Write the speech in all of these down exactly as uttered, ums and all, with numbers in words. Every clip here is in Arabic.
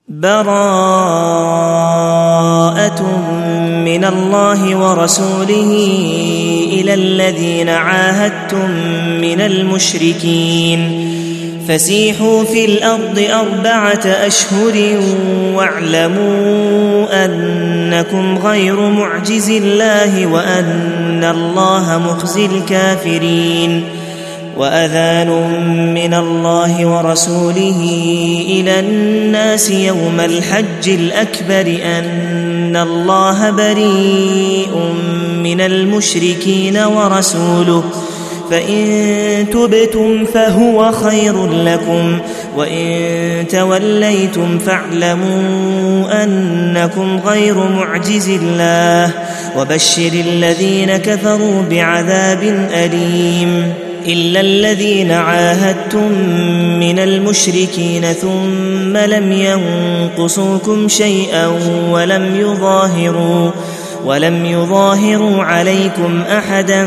براءة من الله ورسوله إلى الذين عاهدتم من المشركين فسيحوا في الأرض أربعة أشهر واعلموا أنكم غير معجز الله وأن الله مخزي الكافرين وأذان من الله ورسوله إلى الناس يوم الحج الأكبر أن الله بريء من المشركين ورسوله فإن تبتم فهو خير لكم وإن توليتم فاعلموا أنكم غير معجز الله وبشر الذين كفروا بعذاب أليم إلا الذين عاهدتم من المشركين ثم لم ينقصوكم شيئا ولم يظاهروا ولم يظاهروا عليكم أحدا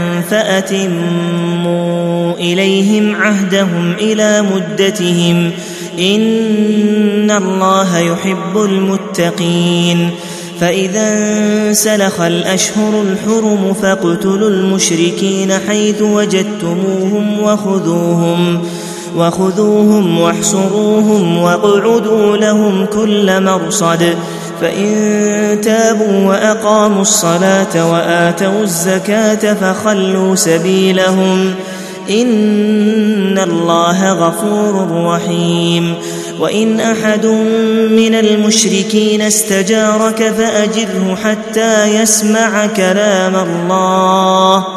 فأتموا إليهم عهدهم إلى مدتهم إن الله يحب المتقين فإذا انسلخ الأشهر الحرم فاقتلوا المشركين حيث وجدتموهم وخذوهم وخذوهم واحصروهم واقعدوا لهم كل مرصد فإن تابوا وأقاموا الصلاة وآتوا الزكاة فخلوا سبيلهم إن الله غفور رحيم وإن أحد من المشركين استجارك فأجره حتى يسمع كلام الله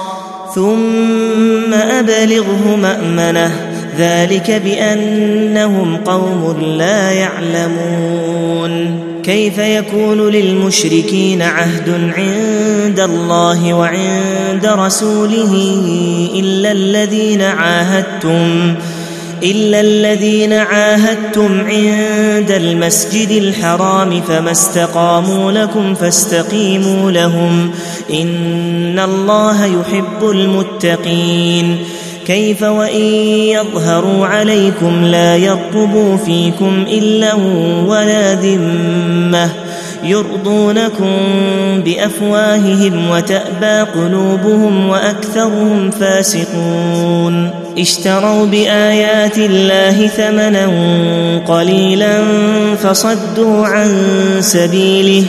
ثم أبلغه مأمنه ذلك بأنهم قوم لا يعلمون كيف يكون للمشركين عهد عند الله وعند رسوله إلا الذين عاهدتم إلا الذين عاهدتم عند المسجد الحرام فما استقاموا لكم فاستقيموا لهم إن الله يحب المتقين كيف وإن يظهروا عليكم لا يرقبوا فيكم إلا ولا ذمة يرضونكم بأفواههم وتأبى قلوبهم وأكثرهم فاسقون اشتروا بآيات الله ثمنا قليلا فصدوا عن سبيله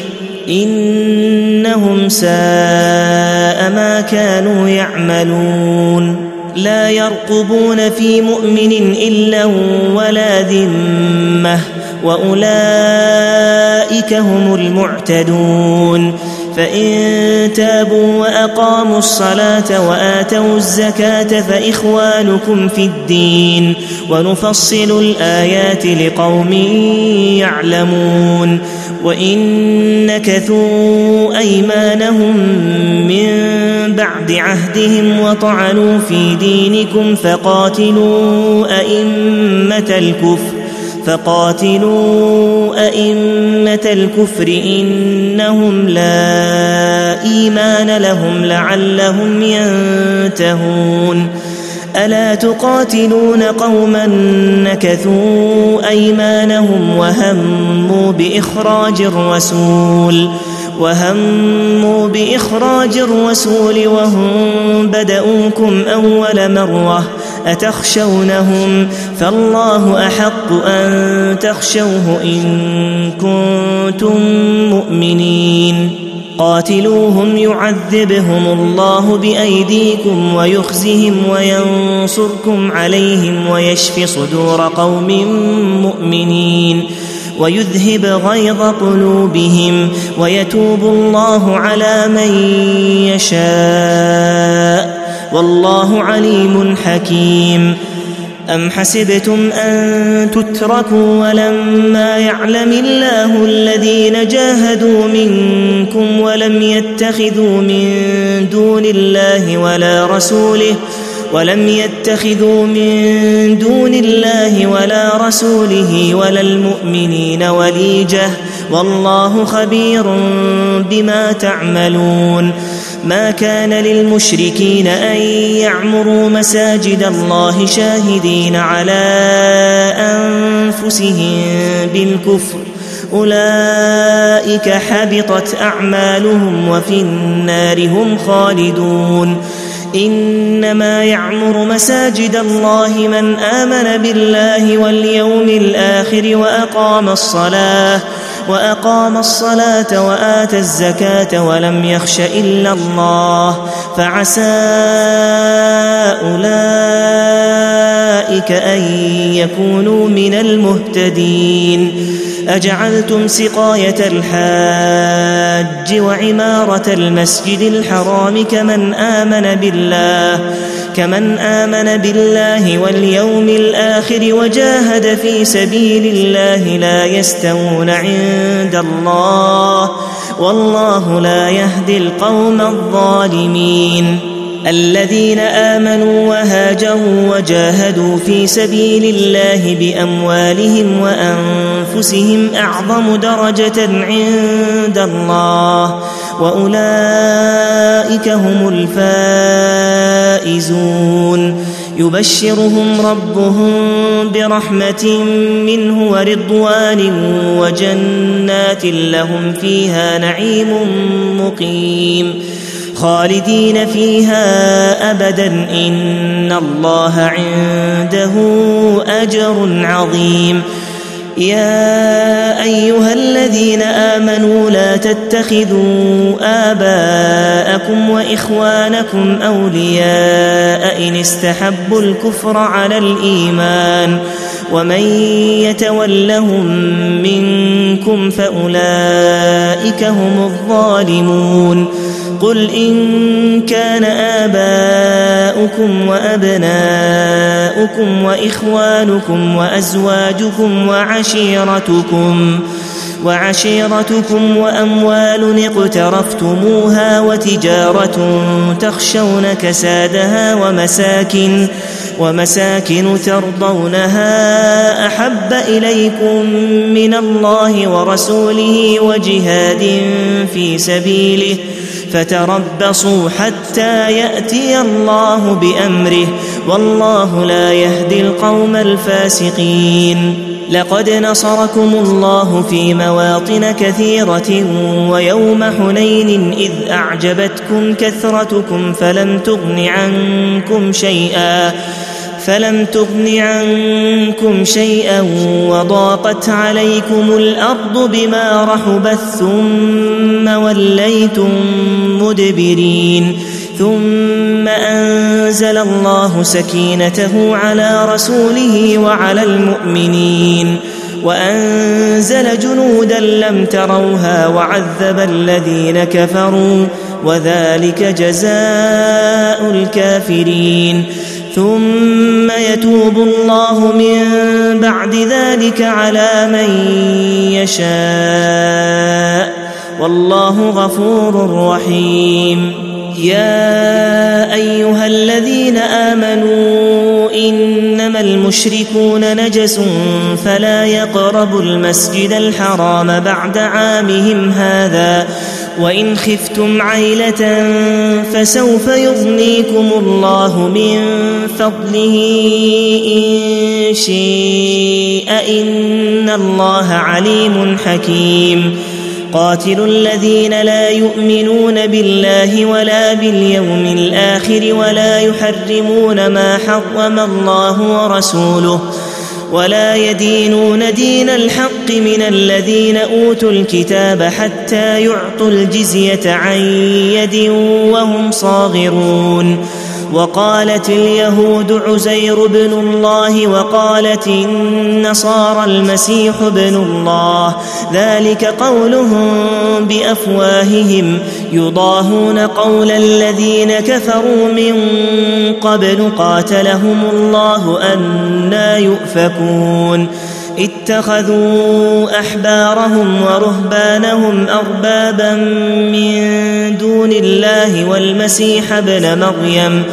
إنهم ساء ما كانوا يعملون لا يرقبون في مؤمن إلا ولا ذمة وأولئك هم المعتدون فإن تابوا وأقاموا الصلاة وآتوا الزكاة فإخوانكم في الدين ونفصل الآيات لقوم يعلمون وإن نكثوا أيمانهم من بعد عهدهم وطعنوا في دينكم فقاتلوا أئمة الكفر فقاتلوا أئمة الكفر إنهم لا إيمان لهم لعلهم ينتهون ألا تقاتلون قوما نكثوا أيمانهم وهموا بإخراج الرسول وهموا بإخراج الرسول وهم بدؤوكم أول مرة أتخشونهم فالله أحق أن تخشوه إن كنتم مؤمنين قاتلوهم يعذبهم الله بأيديكم ويخزهم وينصركم عليهم ويشف صدور قوم مؤمنين ويذهب غيظ قلوبهم ويتوب الله على من يشاء والله عليم حكيم أم حسبتم أن تتركوا ولما يعلم الله الذين جاهدوا منكم ولم يتخذوا من دون الله ولا رسوله ولم يتخذوا من دون الله ولا رسوله ولا المؤمنين وليجة والله خبير بما تعملون ما كان للمشركين أن يعمروا مساجد الله شاهدين على أنفسهم بالكفر أولئك حبطت أعمالهم وفي النار هم خالدون إنما يعمر مساجد الله من آمن بالله واليوم الآخر وأقام الصلاة وأقام الصلاة وآتى الزكاة ولم يخش إلا الله فعسى أولئك أن يكونوا من المهتدين أجعلتم سقاية الحاج وعمارة المسجد الحرام كمن آمن بالله كمن آمن بالله واليوم الآخر وجاهد في سبيل الله لا يستوون عند الله والله لا يهدي القوم الظالمين الذين آمنوا وهاجروا وجاهدوا في سبيل الله بأموالهم وأنفسهم أعظم درجة عند الله وأولئك هم الفائزون يبشرهم ربهم برحمة منه ورضوان وجنات لهم فيها نعيم مقيم خالدين فيها أبدا إن الله عنده أجر عظيم يا أيها الذين آمنوا لا تتخذوا آباءكم وإخوانكم أولياء إن استحبوا الكفر على الإيمان ومن يتولهم منكم فأولئك هم الظالمون قل إن كان آباؤكم وأبناؤكم وإخوانكم وأزواجكم وعشيرتكم وعشيرتكم وأموال اقترفتموها وتجارة تخشون كسادها ومساكن ومساكن ترضونها أحب إليكم من الله ورسوله وجهاد في سبيله فتربصوا حتى يأتي الله بأمره والله لا يهدي القوم الفاسقين لقد نصركم الله في مواطن كثيرة ويوم حنين إذ أعجبتكم كثرتكم فلم تغن عنكم شيئا فلم تغن عنكم شيئا وضاقت عليكم الأرض بما رحبت ثم وليتم مدبرين ثم أنزل الله سكينته على رسوله وعلى المؤمنين وأنزل جنودا لم تروها وعذب الذين كفروا وذلك جزاء الكافرين ثم يتوب الله من بعد ذلك على من يشاء والله غفور رحيم يا أيها الذين آمنوا إنما المشركون نجس فلا يقربوا المسجد الحرام بعد عامهم هذا وإن خفتم عيلة فسوف يغنيكم الله من فضله إن شاء إن الله عليم حكيم قاتلوا الذين لا يؤمنون بالله ولا باليوم الآخر ولا يحرمون ما حرم الله ورسوله ولا يدينون دين الحق من الذين أوتوا الكتاب حتى يعطوا الجزية عن يد وهم صاغرون وقالت اليهود عزير بن الله وقالت النصارى المسيح ابن الله ذلك قولهم بأفواههم يضاهون قول الذين كفروا من قبل قاتلهم الله أنى يؤفكون اتخذوا أحبارهم ورهبانهم أربابا من دون الله والمسيح ابن مريم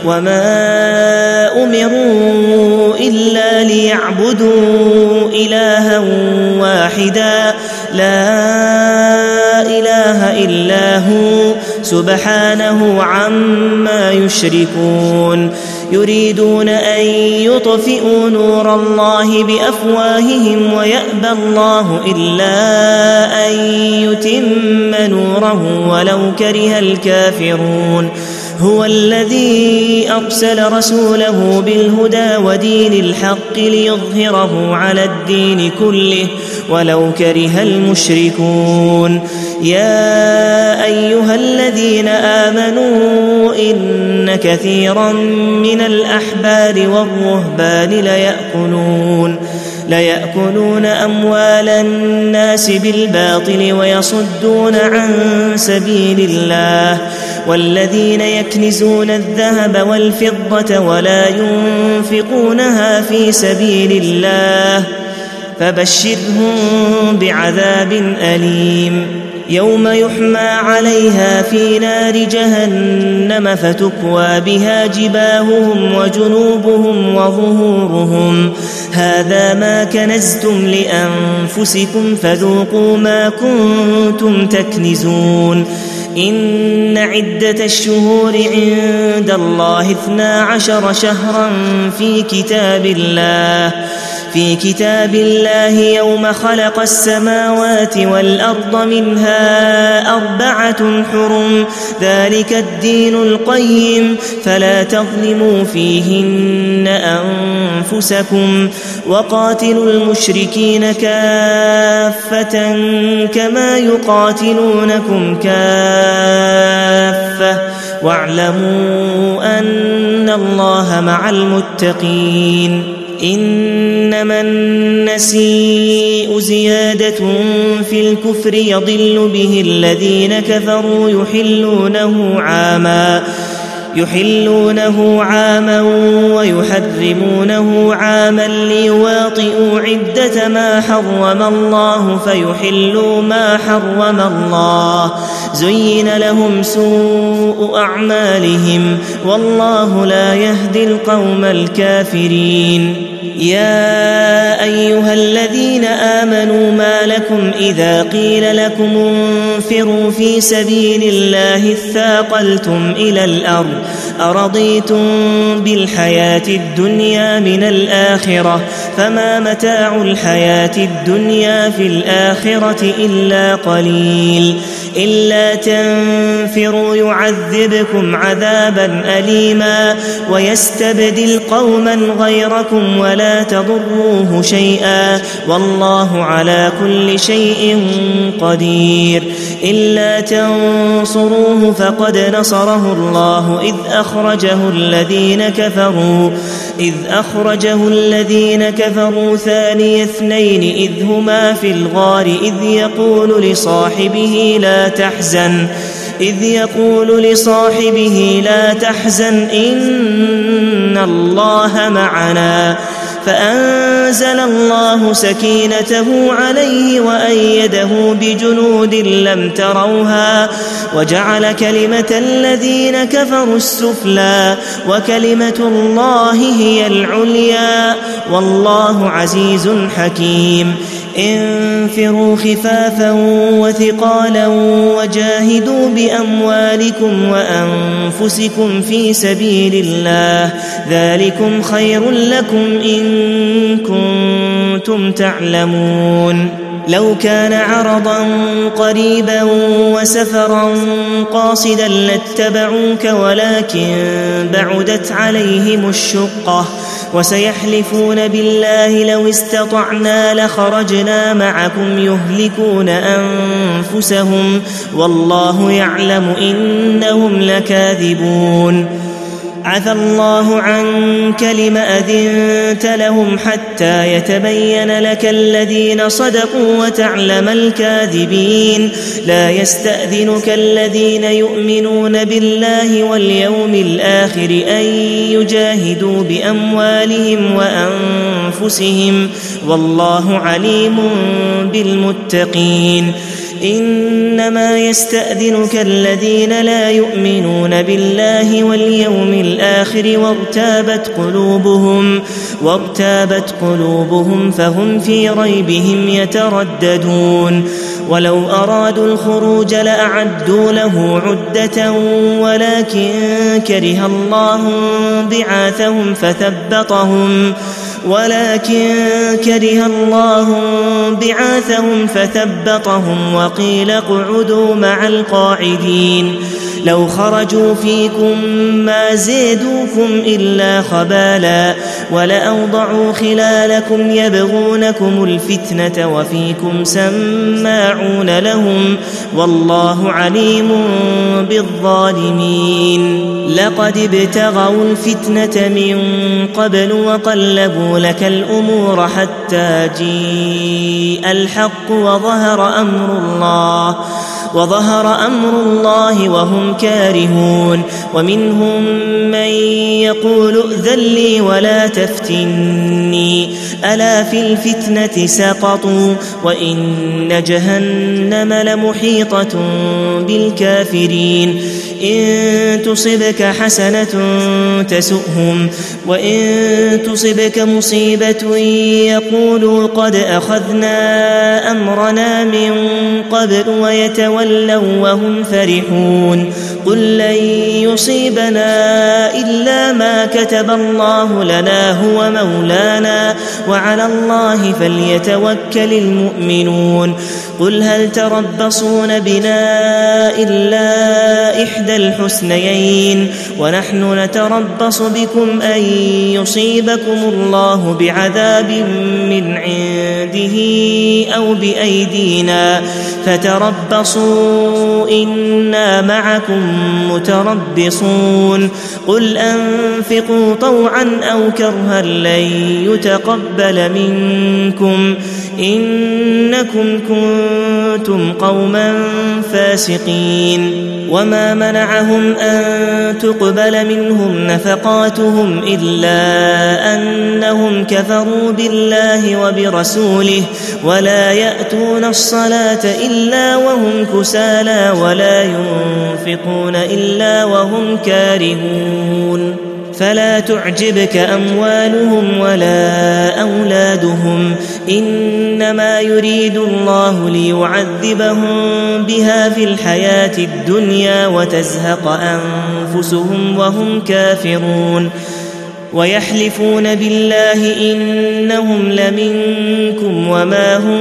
وما أمروا إلا ليعبدوا إلها واحدا لا إله إلا هو سبحانه عما يشركون يريدون أن يطفئوا نور الله بأفواههم ويأبى الله إلا أن يتم نوره ولو كره الكافرون هو الذي أرسل رسوله بالهدى ودين الحق ليظهره على الدين كله ولو كره المشركون يا أيها الذين آمنوا إن كثيرا من الأحبار والرهبان ليأكلون ليأكلون أموال الناس بالباطل ويصدون عن سبيل الله والذين يكنزون الذهب والفضة ولا ينفقونها في سبيل الله فبشرهم بعذاب أليم يوم يحمى عليها في نار جهنم فتكوى بها جباههم وجنوبهم وظهورهم هذا ما كنزتم لأنفسكم فذوقوا ما كنتم تكنزون إن عدة الشهور عند الله اثنا عشر شهرا في كتاب الله في كتاب الله يوم خلق السماوات والأرض منها أربعة حرم ذلك الدين القيم فلا تظلموا فيهن أنفسكم وقاتلوا المشركين كافة كما يقاتلونكم كافة واعلموا أن الله مع المتقين إنما النسيء زيادة في الكفر يضل به الذين كفروا يحلونه عاما يحلونه عاما ويحرمونه عاما ليواطئوا عدة ما حرم الله فيحلوا ما حرم الله زين لهم سوء أعمالهم والله لا يهدي القوم الكافرين يا أيها الذين آمنوا ما لكم إذا قيل لكم انفروا في سبيل الله اثاقلتم إلى الأرض أرضيتم بالحياة الدنيا من الآخرة فما متاع الحياة الدنيا في الآخرة إلا قليل إلا تنفروا يعذبكم عذابا أليما ويستبدل قوما غيركم ولا تضروه شيئا والله على كل شيء قدير إلا تنصروه فقد نصره الله إذ أخرجه الذين كفروا إذ أخرجه الذين كفروا ثاني اثنين إذ هما في الغار إذ يقول لصاحبه لا تحزن إذ يقول لصاحبه لا تحزن إن الله معنا فأنزل الله سكينته عليه وأيده بجنود لم تروها وجعل كلمة الذين كفروا السفلى وكلمة الله هي العليا والله عزيز حكيم انفروا خفافا وثقالا وجاهدوا بأموالكم وأنفسكم في سبيل الله ذلكم خير لكم إن كنتم تعلمون لو كان عرضا قريبا وسفرا قاصدا لاتبعوك ولكن بعدت عليهم الشقة وسيحلفون بالله لو استطعنا لخرجنا معكم يهلكون أنفسهم والله يعلم إنهم لكاذبون عفى الله عنك لم أذنت لهم حتى يتبين لك الذين صدقوا وتعلم الكاذبين لا يستأذنك الذين يؤمنون بالله واليوم الآخر أن يجاهدوا بأموالهم وأنفسهم والله عليم بالمتقين إنما يستأذنك الذين لا يؤمنون بالله واليوم الآخر وارتابت قلوبهم وارتابت قلوبهم فهم في ريبهم يترددون ولو أرادوا الخروج لأعدوا له عدة ولكن كره الله بعاثهم فثبطهم ولكن كره الله بعاثهم فثبطهم وقيل اقعدوا مع القاعدين لو خرجوا فيكم ما زادوكم إلا خبالا ولأوضعوا خلالكم يبغونكم الفتنة وفيكم سماعون لهم والله عليم بالظالمين لقد ابتغوا الفتنة من قبل وقلبوا لك الأمور حتى جيء الحق وظهر أمر الله وظهر أمر الله وهم كارهون ومنهم من يقول ائذن لي ولا تفتني ألا في الفتنة سقطوا وإن جهنم لمحيطة بالكافرين إن تصبك حسنة تسؤهم وإن تصبك مصيبة يقولوا قد أخذنا أمرنا من قبل ويتولوا وهم فرحون قل لن يصيبنا إلا ما كتب الله لنا هو مولانا وعلى الله فليتوكل المؤمنون قل هل تربصون بنا إلا إحدى الحسنيين ونحن نتربص بكم أن يصيبكم الله بعذاب من عنده أو بأيدينا فتربصوا إنا معكم متربصون قل أنفقوا طوعا أو كرها لن يتقبل منكم إنكم كنتم قوما فاسقين وما منعهم أن تقبل منهم نفقاتهم إلا أنهم كفروا بالله وبرسوله ولا يأتون الصلاة إلا وهم كسالى ولا ينفقون إلا وهم كارهون فلا تعجبك أموالهم ولا أولادهم إنما يريد الله ليعذبهم بها في الحياة الدنيا وتزهق أنفسهم وهم كافرون ويحلفون بالله إنهم لمنكم وما هم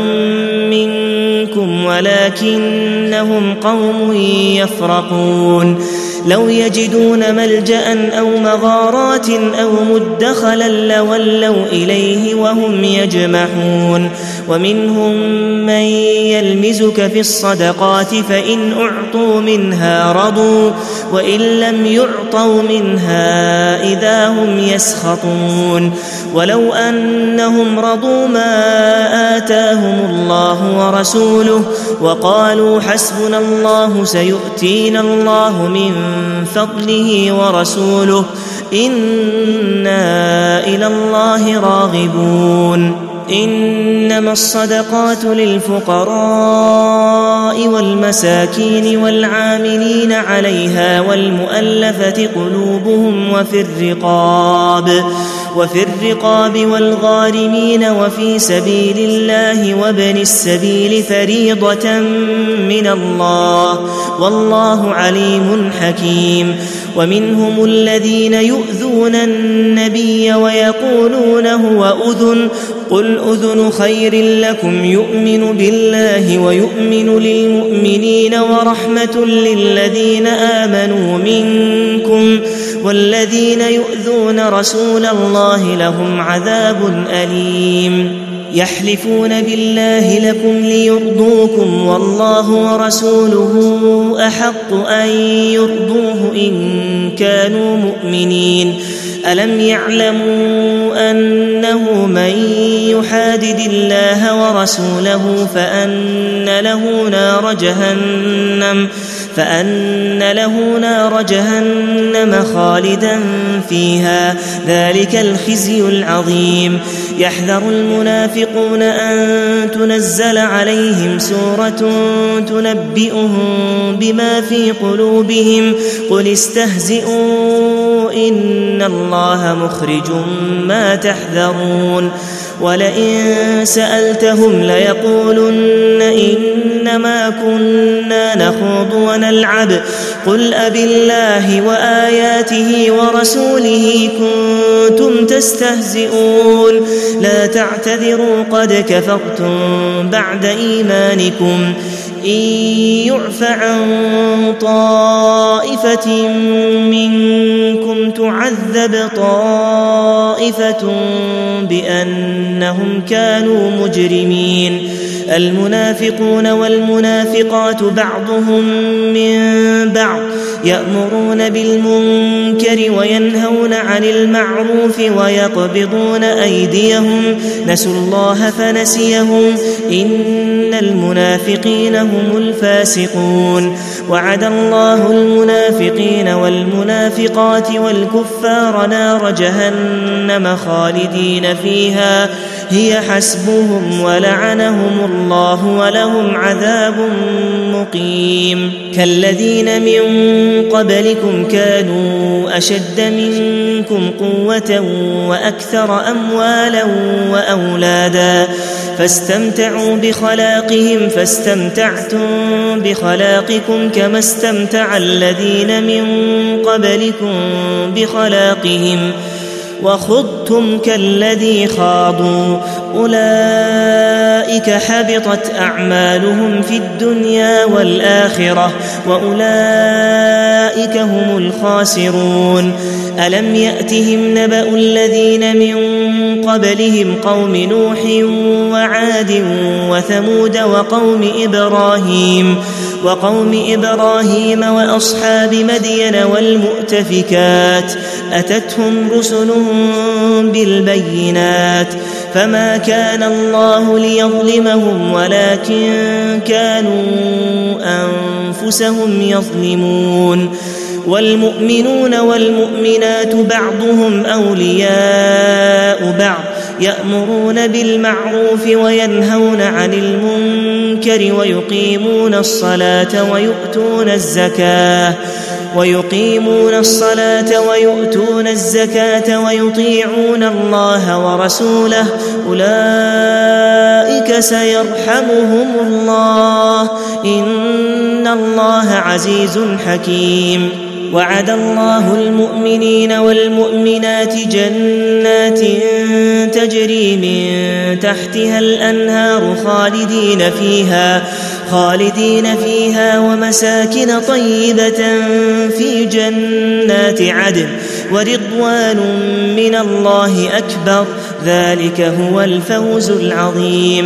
منكم ولكنهم قوم يفرقون لو يجدون ملجأ أو مغارات أو مدخلا لولوا إليه وهم يجمحون ومنهم من يلمزك في الصدقات فإن أعطوا منها رضوا وإن لم يعطوا منها إذا هم يسخطون ولو أنهم رضوا ما آتاهم الله ورسوله وقالوا حسبنا الله سيؤتينا الله من فضله ورسوله إنا إلى الله راغبون إنما الصدقات للفقراء والمساكين والعاملين عليها والمؤلفة قلوبهم وفي الرقاب وفي الرقاب والغارمين وفي سبيل الله وابن السبيل فريضة من الله والله عليم حكيم ومنهم الذين يؤذون النبي ويقولون هو أذن قل أذن خير لكم يؤمن بالله ويؤمن للمؤمنين ورحمة للذين آمنوا منكم والذين يؤذون رسول الله لهم عذاب أليم يحلفون بالله لكم ليرضوكم والله ورسوله أحق أن يرضوه إن كانوا مؤمنين ألم يعلموا أنه من يحادد الله ورسوله فأن له نار جهنم فأن له نار جهنم خالدا فيها ذلك الخزي العظيم يحذر المنافقون أن تنزل عليهم سورة تنبئهم بما في قلوبهم قل استهزئوا إن الله مخرج ما تحذرون ولئن سألتهم ليقولن إنما كنا نخوض ونلعب قل أبالله وآياته ورسوله كنتم تستهزئون لا تعتذروا قد كفرتم بعد إيمانكم إن يعف عن طائفة منكم تعذب طائفة بأنهم كانوا مجرمين المنافقون والمنافقات بعضهم من بعض يأمرون بالمنكر وينهون عن المعروف ويقبضون أيديهم نسوا الله فنسيهم إن المنافقين هم الفاسقون وعد الله المنافقين والمنافقات والكفار نار جهنم خالدين فيها هي حسبهم ولعنهم الله ولهم عذاب مقيم كالذين من قبلكم كانوا أشد منكم قوة وأكثر أموالا وأولادا فاستمتعوا بخلاقهم فاستمتعتم بخلاقكم كما استمتع الذين من قبلكم بخلاقهم وخضتم كالذي خاضوا أولئك حبطت أعمالهم في الدنيا والآخرة وأولئك هم الخاسرون ألم يأتهم نبأ الذين من قبلهم قوم نوح وعاد وثمود وقوم إبراهيم وقوم إبراهيم وأصحاب مدين والمؤتفكات أتتهم رسلهم بالبينات فما كان الله ليظلمهم ولكن كانوا أنفسهم يظلمون والمؤمنون والمؤمنات بعضهم أولياء بعض يأمرون بالمعروف وينهون عن المنكر ويقيمون الصلاة ويؤتون الزكاة ويقيمون الصلاة ويؤتون الزكاة ويطيعون الله ورسوله أولئك سيرحمهم الله إن الله عزيز حكيم وعد الله المؤمنين والمؤمنات جنات تجري من تحتها الأنهار خالدين فيها خالدين فيها ومساكن طيبة في جنات عدن ورضوان من الله أكبر ذلك هو الفوز العظيم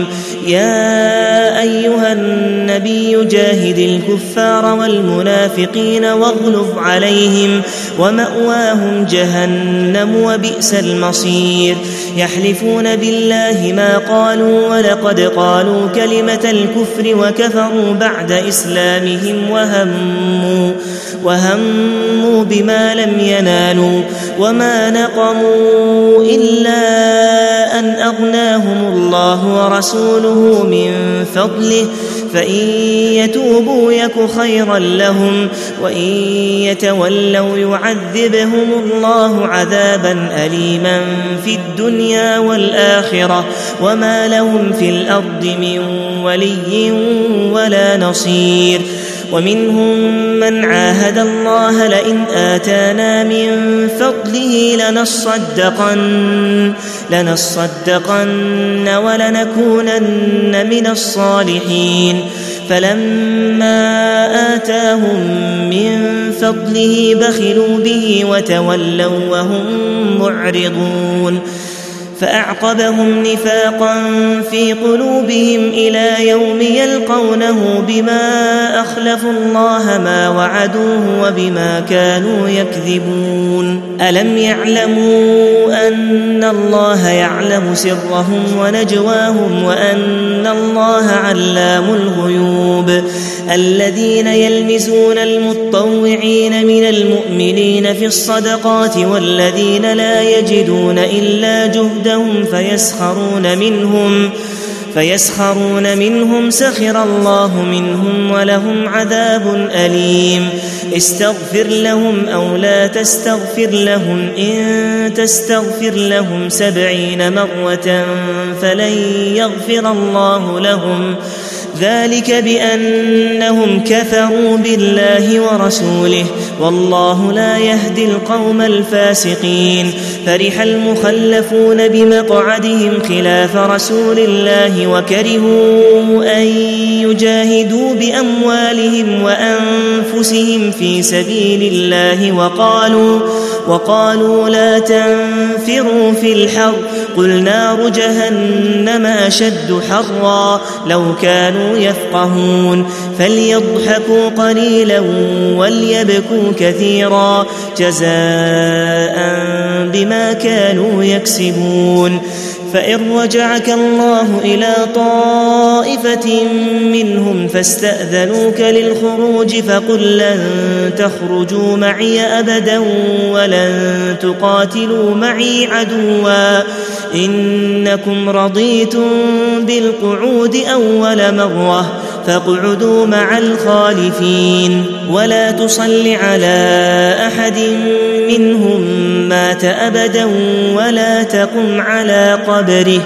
يا أيها النبي جاهد الكفار والمنافقين واغلظ عليهم ومأواهم جهنم وبئس المصير يحلفون بالله ما قالوا ولقد قالوا كلمة الكفر وكفروا بعد إسلامهم وهموا وهموا بما لم ينالوا وما نقموا إلا أن أغناهم الله ورسوله من فضله فإن يتوبوا يك خيرا لهم وإن يتولوا يعذبهم الله عذابا أليما في الدنيا والآخرة وما لهم في الأرض من ولي ولا نصير ومنهم من عاهد الله لئن آتانا من فضله لنصدقن لنصدقن ولنكونن من الصالحين فلما آتاهم من فضله بخلوا به وتولوا وهم معرضون فأعقبهم نفاقا في قلوبهم إلى يوم يلقونه بما أخلفوا الله ما وعدوه وبما كانوا يكذبون ألم يعلموا أن الله يعلم سرهم ونجواهم وأن الله علام الغيوب الذين يلمزون المطوعين من المؤمنين في الصدقات والذين لا يجدون إلا جهدهم فيسخرون منهم فيسخرون منهم سخر الله منهم ولهم عذاب أليم استغفر لهم أو لا تستغفر لهم إن تستغفر لهم سبعين مرة فلن يغفر الله لهم ذلك بأنهم كفروا بالله ورسوله والله لا يهدي القوم الفاسقين فرح المخلفون بمقعدهم خلاف رسول الله وكرهوا أن يجاهدوا بأموالهم وأنفسهم في سبيل الله وقالوا وقالوا لا تنفروا في الحر قل نار جهنم أشد حرا لو كانوا يفقهون فليضحكوا قليلا وليبكوا كثيرا جزاء بما كانوا يكسبون فإن رجعك الله إلى طائفة منهم فاستأذنوك للخروج فقل لن تخرجوا معي أبدا ولن تقاتلوا معي عدوا إنكم رضيتم بالقعود أول مرة فاقعدوا مع الخالفين ولا تصل على أحد منهم مات أبدا ولا تقم على قبره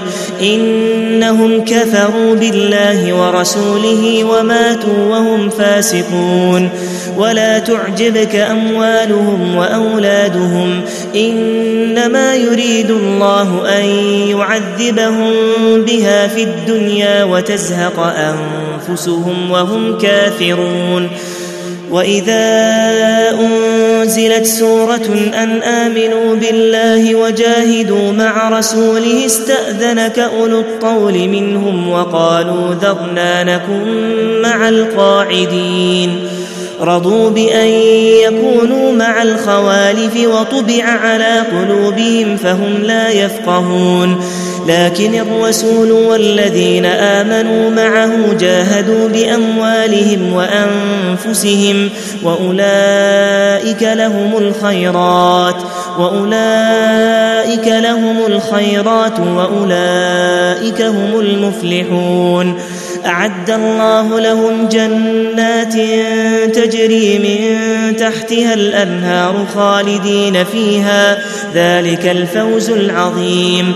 إنهم كفروا بالله ورسوله وماتوا وهم فاسقون ولا تعجبك أموالهم وأولادهم إنما يريد الله أن يعذبهم بها في الدنيا وتزهق أنفسهم وهم كافرون وإذا أنزلت سورة أن آمنوا بالله وجاهدوا مع رسوله استأذنك أولو الطول منهم وقالوا ذرنا نكن مع القاعدين رضوا بأن يكونوا مع الخوالف وطبع على قلوبهم فهم لا يفقهون لكن الرسول والذين آمنوا معه جاهدوا بأموالهم وأنفسهم وأولئك لهم الخيرات وأولئك لهم الخيرات وأولئك هم المفلحون أعد الله لهم جنات تجري من تحتها الأنهار خالدين فيها ذلك الفوز العظيم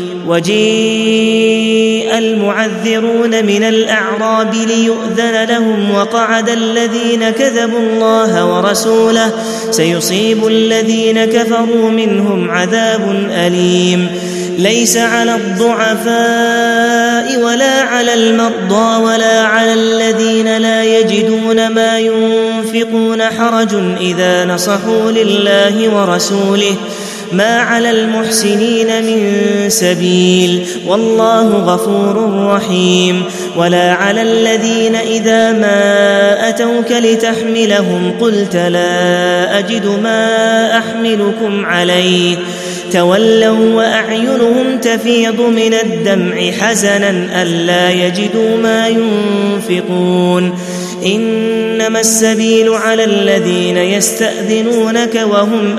وجيء المعذرون من الأعراب ليؤذن لهم وقعد الذين كذبوا الله ورسوله سيصيب الذين كفروا منهم عذاب أليم ليس على الضعفاء ولا على المرضى ولا على الذين لا يجدون ما ينفقون حرج إذا نصحوا لله ورسوله ما على المحسنين من سبيل والله غفور رحيم ولا على الذين إذا ما أتوك لتحملهم قلت لا أجد ما أحملكم عليه تولوا وأعينهم تفيض من الدمع حزنا ألا يجدوا ما ينفقون إنما السبيل على الذين يستأذنونك وهم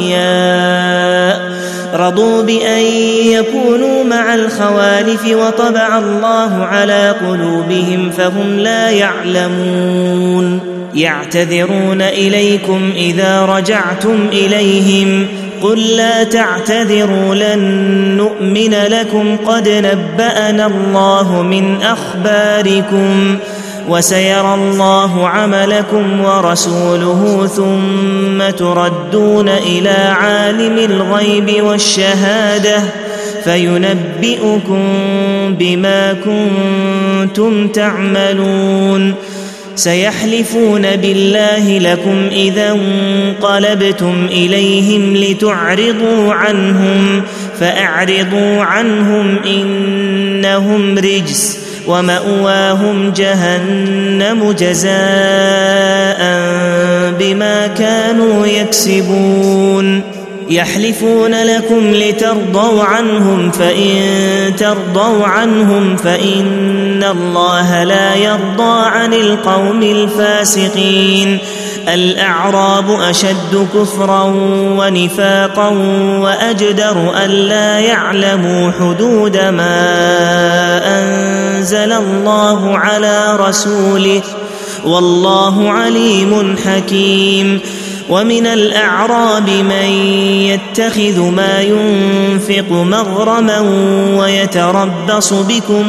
أغنياء رضوا بأن يكونوا مع الخوالف وطبع الله على قلوبهم فهم لا يعلمون يعتذرون إليكم إذا رجعتم إليهم قل لا تعتذروا لن نؤمن لكم قد نبأنا الله من أخباركم وسيرى الله عملكم ورسوله ثم تردون إلى عالم الغيب والشهادة فينبئكم بما كنتم تعملون سيحلفون بالله لكم إذا انقلبتم إليهم لتعرضوا عنهم فأعرضوا عنهم إنهم رجس ومأواهم جهنم جزاء بما كانوا يكسبون يحلفون لكم لترضوا عنهم فإن ترضوا عنهم فإن الله لا يرضى عن القوم الفاسقين الأعراب أشد كفرا ونفاقا وأجدر ألا يعلموا حدود ما أنزل الله على رسوله والله عليم حكيم. ومن الأعراب من يتخذ ما ينفق مغرما ويتربص بكم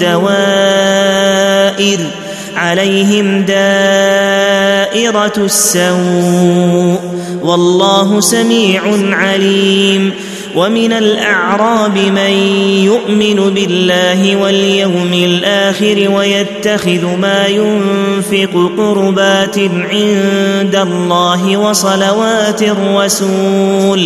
الدوائر عليهم دائرة السوء والله سميع عليم. ومن الأعراب من يؤمن بالله واليوم الآخر ويتخذ ما ينفق قربات عند الله وصلوات الرسول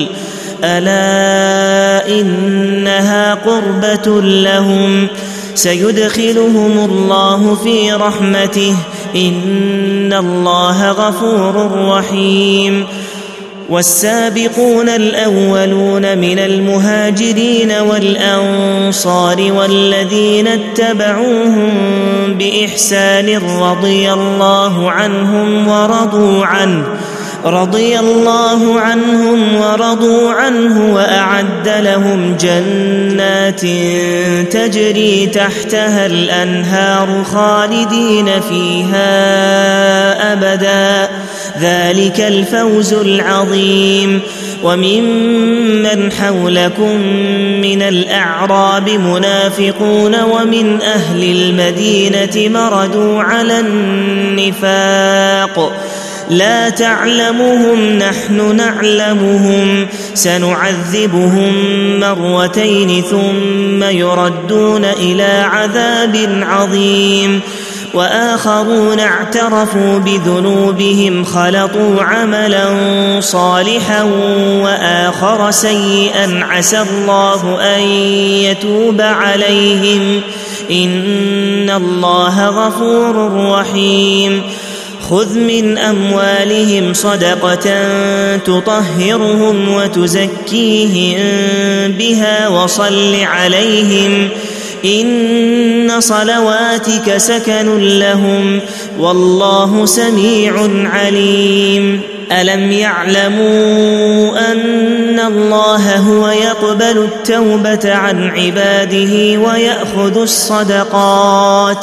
ألا إنها قربة لهم سيدخلهم الله في رحمته إن الله غفور رحيم. والسابقون الأولون من المهاجرين والأنصار والذين اتبعوهم بإحسان رضي الله عنهم ورضوا عنه رضي الله عنهم ورضوا عنه وأعد لهم جنات تجري تحتها الأنهار خالدين فيها أبدا ذلك الفوز العظيم. وممن حولكم من الأعراب منافقون ومن أهل المدينة مردوا على النفاق لا تعلمهم نحن نعلمهم سنعذبهم مرتين ثم يردون إلى عذاب عظيم. وآخرون اعترفوا بذنوبهم خلطوا عملا صالحا وآخر سيئا عسى الله أن يتوب عليهم إن الله غفور رحيم. خذ من أموالهم صدقة تطهرهم وتزكيهم بها وصل عليهم إن صلواتك سكن لهم والله سميع عليم. ألم يعلموا أن الله هو يقبل التوبة عن عباده ويأخذ الصدقات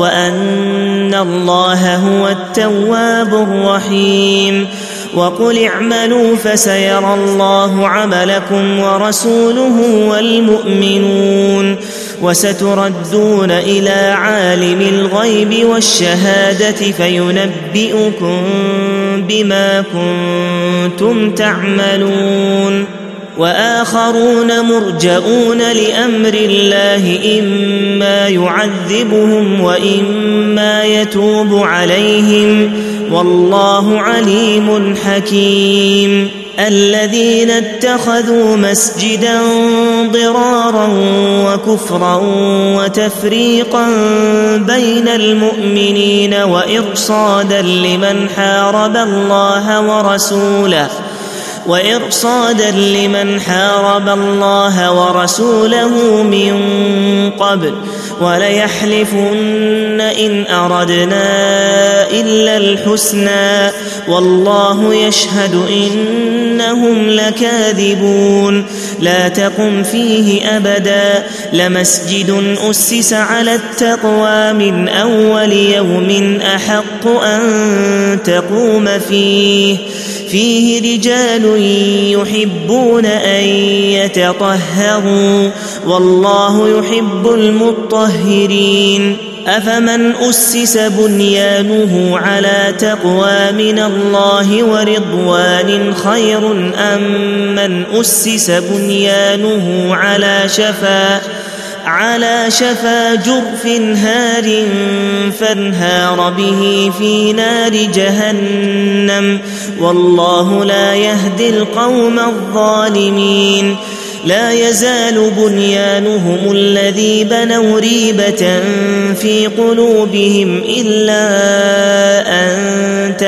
وأن الله هو التواب الرحيم. وقل اعملوا فسيرى الله عملكم ورسوله والمؤمنون وستردون إلى عالم الغيب والشهادة فينبئكم بما كنتم تعملون. وآخرون مرجؤون لأمر الله إما يعذبهم وإما يتوب عليهم والله عليم حكيم. الذين اتخذوا مسجدا ضرارا وكفرا وتفريقا بين المؤمنين وإرصادا لمن حارب الله ورسوله وإرصادا لمن حارب الله ورسوله من قبل وليحلفن إن أردنا إلا الحسنى والله يشهد إنهم لكاذبون. لا تقم فيه أبدا لمسجد أسس على التقوى من أول يوم أحق أن تقوم فيه فيه رجال يحبون أن يتطهروا والله يحب المطهرين. أفمن أسس بنيانه على تقوى من الله ورضوان خير أم من أسس بنيانه على شفا على شفا جرف هار فانهار به في نار جهنم والله لا يهدي القوم الظالمين. لا يزال بنيانهم الذي بنوا ريبة في قلوبهم إلا أن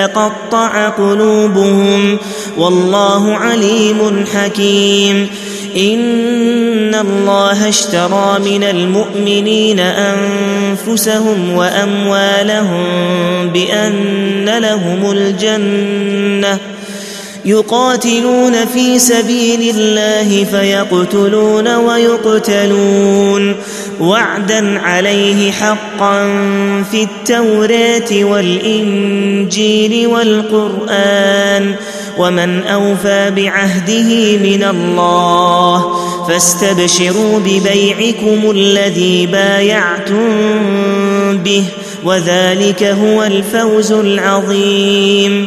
تقطع قلوبهم والله عليم حكيم. إن الله اشترى من المؤمنين أنفسهم وأموالهم بأن لهم الجنة يقاتلون في سبيل الله فيقتلون ويقتلون وعدا عليه حقا في التوراة والإنجيل والقرآن ومن أوفى بعهده من الله فاستبشروا ببيعكم الذي بايعتم به وذلك هو الفوز العظيم.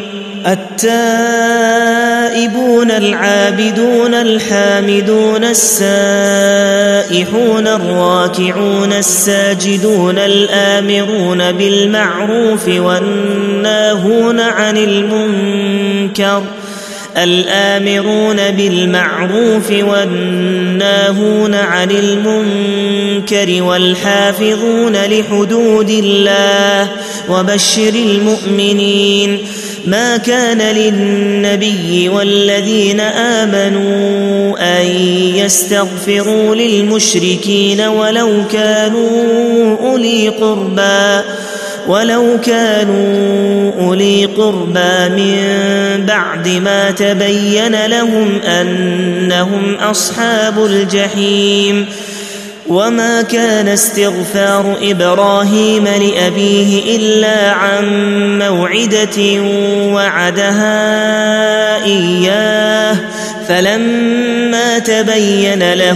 التائبون العابدون الحامدون السائحون الراكعون الساجدون الآمرون بالمعروف والناهون عن المنكر الآمرون بالمعروف والناهون عن المنكر والحافظون لحدود الله وبشر المؤمنين. ما كان للنبي والذين آمنوا أن يستغفروا للمشركين ولو كانوا أولي قربى ولو كانوا أولي قربى من بعد ما تبين لهم أنهم أصحاب الجحيم. وما كان استغفار إبراهيم لأبيه إلا عن موعدة وعدها إياه فلما تبين له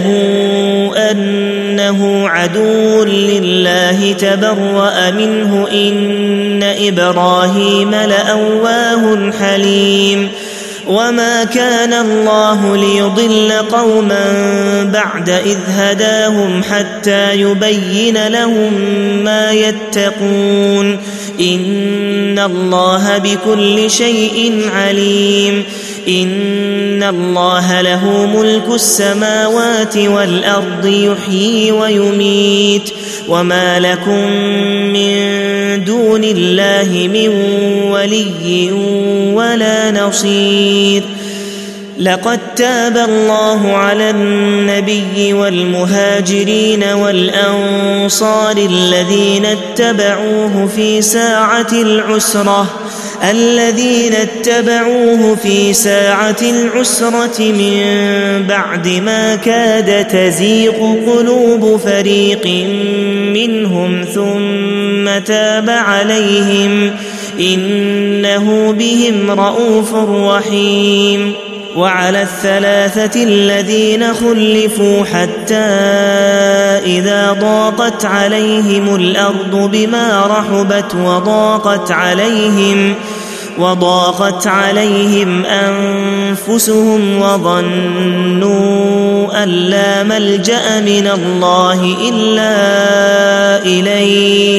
أنه عدو لله تبرأ منه إن إبراهيم لأواه حليم. وما كان الله ليضل قوما بعد إذ هداهم حتى يبين لهم ما يتقون إن الله بكل شيء عليم. إن الله له ملك السماوات والأرض يحيي ويميت وما لكم من دون الله من ولي ولا نصير. لقد تاب الله على النبي والمهاجرين والأنصار الذين اتبعوه في ساعة العسرة الذين اتبعوه في ساعة العسرة من بعد ما كاد تزيغ قلوب فريق منهم ثم تاب عليهم إنه بهم رءوف رحيم. وعلى الثلاثة الذين خلفوا حتى إذا ضاقت عليهم الأرض بما رحبت وضاقت عليهم وضاقت عليهم أنفسهم وظنوا أن لا ملجأ من الله إلا إليه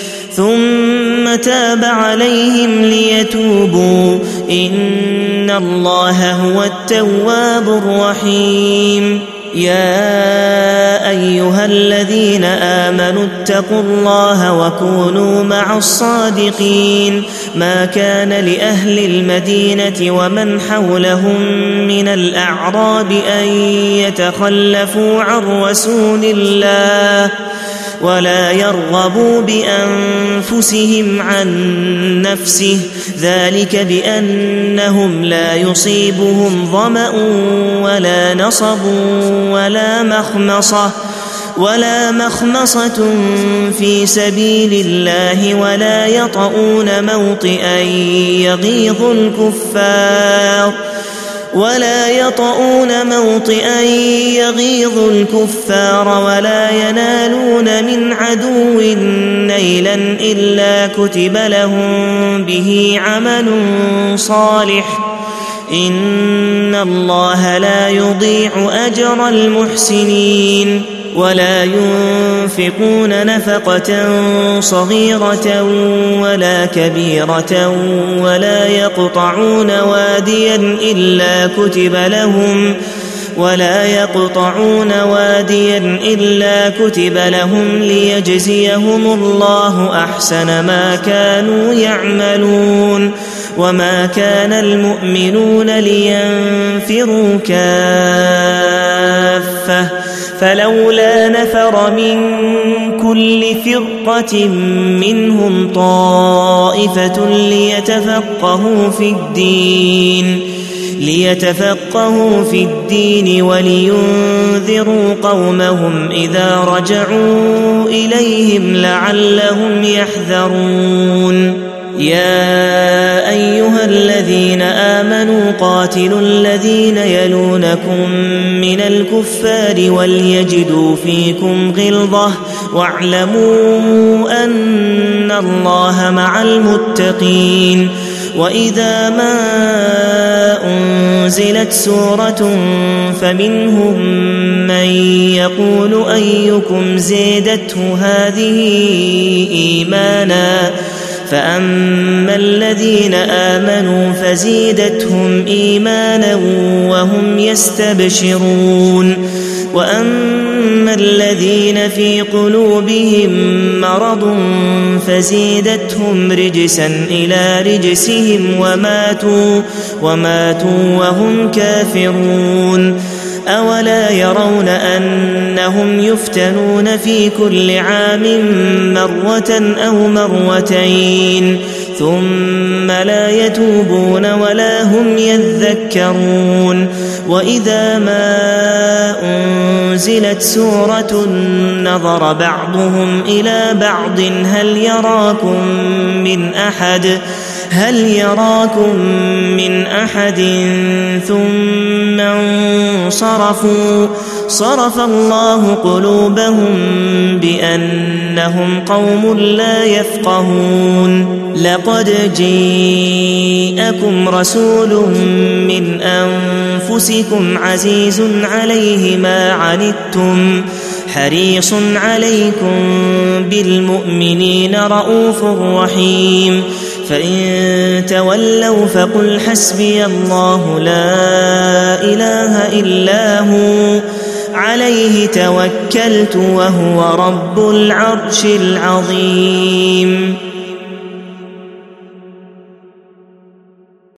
ثم تاب عليهم ليتوبوا إن الله هو التواب الرحيم. يا أيها الذين آمنوا اتقوا الله وكونوا مع الصادقين. ما كان لأهل المدينة ومن حولهم من الأعراب أن يتخلفوا عن رسول الله ولا يرغبوا بأنفسهم عن نفسه ذلك بأنهم لا يصيبهم ظمأ ولا نصب ولا مخمصة ولا مخمصة في سبيل الله ولا يطؤون موطئا يغيظ الكفار ولا يطؤون موطئا يغيظ الكفار ولا ينالون من عدو نيلا إلا كتب لهم به عمل صالح إن الله لا يضيع أجر المحسنين. ولا ينفقون نفقة صغيرة ولا كبيرة ولا يقطعون واديا إلا كتب لهم ولا يقطعون واديا إلا كتب لهم ليجزيهم الله أحسن ما كانوا يعملون وما كان المؤمنون لينفروا كافة فلولا نفر من كل فرقة منهم طائفة ليتفقهوا في الدين ليتفقهوا في الدين ولينذروا قومهم إذا رجعوا إليهم لعلهم يحذرون يا أيها الذين آمنوا قاتلوا الذين يلونكم من الكفار وليجدوا فيكم غلظة واعلموا أن الله مع المتقين وإذا ما أنزلت سورة فمنهم من يقول أيكم زيدته هذه إيمانا فأما الذين آمنوا فزيدتهم إيمانا وهم يستبشرون وأما الذين في قلوبهم مرض فزيدتهم رجسا إلى رجسهم وماتوا وماتوا وهم كافرون أولا يرون أنهم يفتنون في كل عام مرة أو مرتين ثم لا يتوبون ولا هم يذكرون وإذا ما أنزلت سورة نظر بعضهم إلى بعض هل يراكم من أحد هل يراكم من أحد ثم انصرفوا صرف الله قلوبهم بأنهم قوم لا يفقهون لقد جاءكم رسول من أنفسكم عزيز عليه ما عنتم حريص عليكم بالمؤمنين رؤوف رحيم فإن تولوا فقل حسبي الله لا إله إلا هو عليه توكلت وهو رب العرش العظيم.